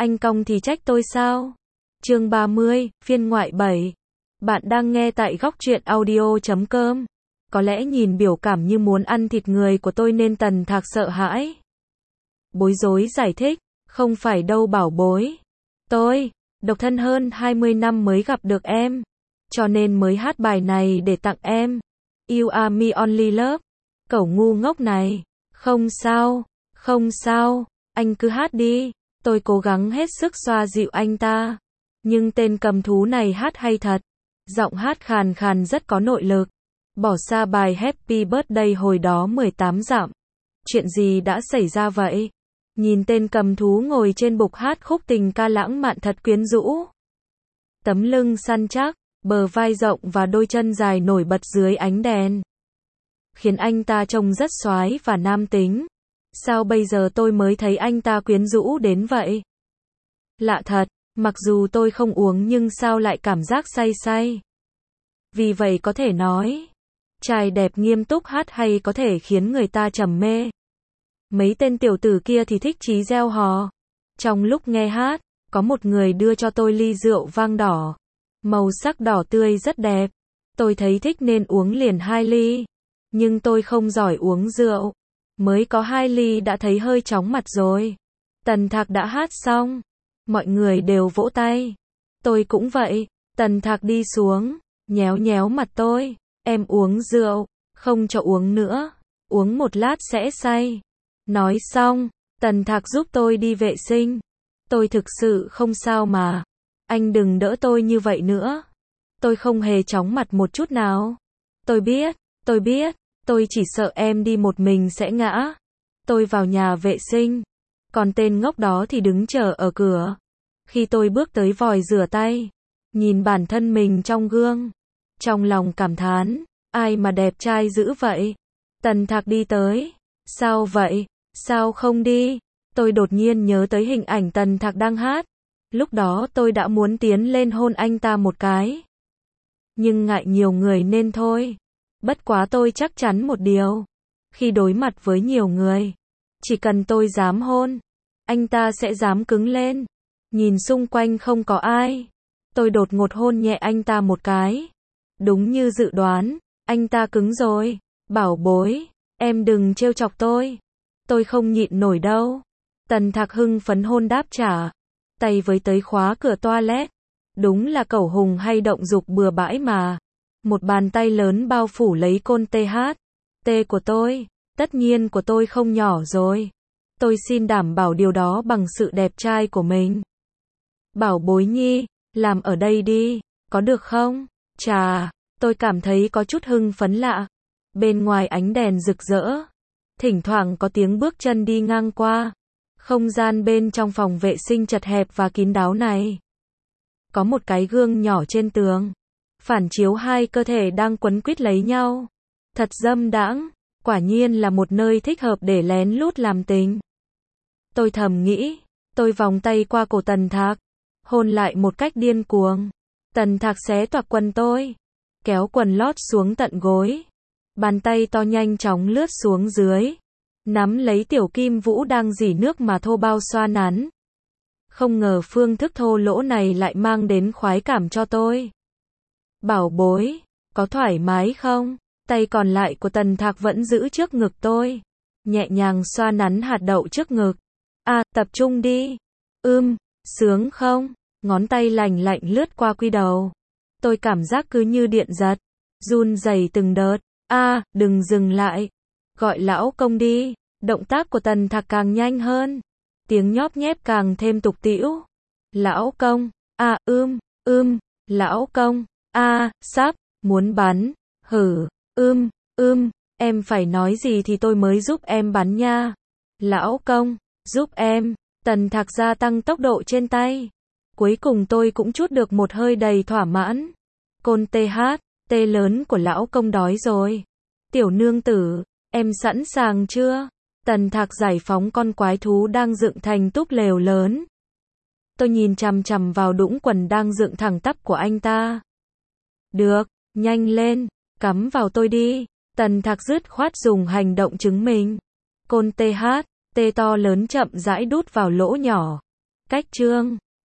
Anh cong thì trách tôi sao? Chương 30, phiên ngoại 7. Bạn đang nghe tại góc truyện audio.com. Có lẽ nhìn biểu cảm như muốn ăn thịt người của tôi nên Tần Thạc sợ hãi. Bối rối giải thích, không phải đâu bảo bối. Tôi, độc thân hơn 20 năm mới gặp được em. Cho nên mới hát bài này để tặng em. You are my only love. Cẩu ngu ngốc này. Không sao, không sao, anh cứ hát đi. Tôi cố gắng hết sức xoa dịu anh ta. Nhưng tên cầm thú này hát hay thật. Giọng hát khàn khàn rất có nội lực. Bỏ xa bài Happy Birthday hồi đó 18 dặm. Chuyện gì đã xảy ra vậy? Nhìn tên cầm thú ngồi trên bục hát khúc tình ca lãng mạn thật quyến rũ. Tấm lưng săn chắc, bờ vai rộng và đôi chân dài nổi bật dưới ánh đèn. Khiến anh ta trông rất xoái và nam tính. Sao bây giờ tôi mới thấy anh ta quyến rũ đến vậy? Lạ thật, mặc dù tôi không uống nhưng sao lại cảm giác say say. Vì vậy có thể nói, trai đẹp nghiêm túc hát hay có thể khiến người ta trầm mê. Mấy tên tiểu tử kia thì thích chí reo hò. Trong lúc nghe hát, có một người đưa cho tôi ly rượu vang đỏ. Màu sắc đỏ tươi rất đẹp. Tôi thấy thích nên uống liền 2 ly. Nhưng tôi không giỏi uống rượu. Mới có 2 ly đã thấy hơi chóng mặt rồi. Tần Thạc đã hát xong. Mọi người đều vỗ tay. Tôi cũng vậy. Tần Thạc đi xuống, nhéo nhéo mặt tôi. Em uống rượu, không cho uống nữa. Uống một lát sẽ say. Nói xong, Tần Thạc giúp tôi đi vệ sinh. Tôi thực sự không sao mà. Anh đừng đỡ tôi như vậy nữa. Tôi không hề chóng mặt một chút nào. Tôi biết, tôi chỉ sợ em đi một mình sẽ ngã. Tôi vào nhà vệ sinh. Còn tên ngốc đó thì đứng chờ ở cửa. Khi tôi bước tới vòi rửa tay, nhìn bản thân mình trong gương, trong lòng cảm thán, ai mà đẹp trai dữ vậy? Tần Thạc đi tới. Sao vậy? Sao không đi? Tôi đột nhiên nhớ tới hình ảnh Tần Thạc đang hát. Lúc đó tôi đã muốn tiến lên hôn anh ta một cái. Nhưng ngại nhiều người nên thôi. Bất quá tôi chắc chắn một điều. Khi đối mặt với nhiều người, chỉ cần tôi dám hôn, anh ta sẽ dám cứng lên. Nhìn xung quanh không có ai. Tôi đột ngột hôn nhẹ anh ta một cái. Đúng như dự đoán, anh ta cứng rồi. Bảo bối, em đừng trêu chọc tôi. Tôi không nhịn nổi đâu. Tần Thạc hưng phấn hôn đáp trả. Tay với tới khóa cửa toilet. Đúng là cẩu hùng hay động dục bừa bãi mà. Một bàn tay lớn bao phủ lấy côn TH. T của tôi. Tất nhiên của tôi không nhỏ rồi. Tôi xin đảm bảo điều đó bằng sự đẹp trai của mình. Bảo bối nhi, làm ở đây đi, có được không? Chà, tôi cảm thấy có chút hưng phấn lạ. Bên ngoài ánh đèn rực rỡ. Thỉnh thoảng có tiếng bước chân đi ngang qua. Không gian bên trong phòng vệ sinh chật hẹp và kín đáo này. Có một cái gương nhỏ trên tường. Phản chiếu hai cơ thể đang quấn quýt lấy nhau. Thật dâm đãng. Quả nhiên là một nơi thích hợp để lén lút làm tình. Tôi thầm nghĩ. Tôi vòng tay qua cổ Tần Thạc. Hôn lại một cách điên cuồng. Tần Thạc xé toạc quần tôi. Kéo quần lót xuống tận gối. Bàn tay to nhanh chóng lướt xuống dưới. Nắm lấy tiểu kim vũ đang rỉ nước mà thô bao xoa nắn. Không ngờ phương thức thô lỗ này lại mang đến khoái cảm cho tôi. Bảo bối, có thoải mái không? Tay còn lại của Tần Thạc vẫn giữ trước ngực tôi. Nhẹ nhàng xoa nắn hạt đậu trước ngực. Tập trung đi. Sướng không? Ngón tay lành lạnh lướt qua quy đầu. Tôi cảm giác cứ như điện giật. Run rẩy từng đợt. Đừng dừng lại. Gọi lão công đi. Động tác của Tần Thạc càng nhanh hơn. Tiếng nhóp nhép càng thêm tục tĩu. Lão công. Lão công. Sắp. Muốn bắn. Em phải nói gì thì tôi mới giúp em bắn nha. Lão công. Giúp em. Tần Thạc gia tăng tốc độ trên tay. Cuối cùng tôi cũng trút được một hơi đầy thỏa mãn. Côn TH, T lớn của lão công đói rồi. Tiểu nương tử, em sẵn sàng chưa? Tần Thạc giải phóng con quái thú đang dựng thành túp lều lớn. Tôi nhìn chằm chằm vào đũng quần đang dựng thẳng tắp của anh ta. Được, nhanh lên, cắm vào tôi đi. Tần Thạc dứt khoát dùng hành động chứng minh. Côn TH, T to lớn chậm rãi đút vào lỗ nhỏ. Cách chương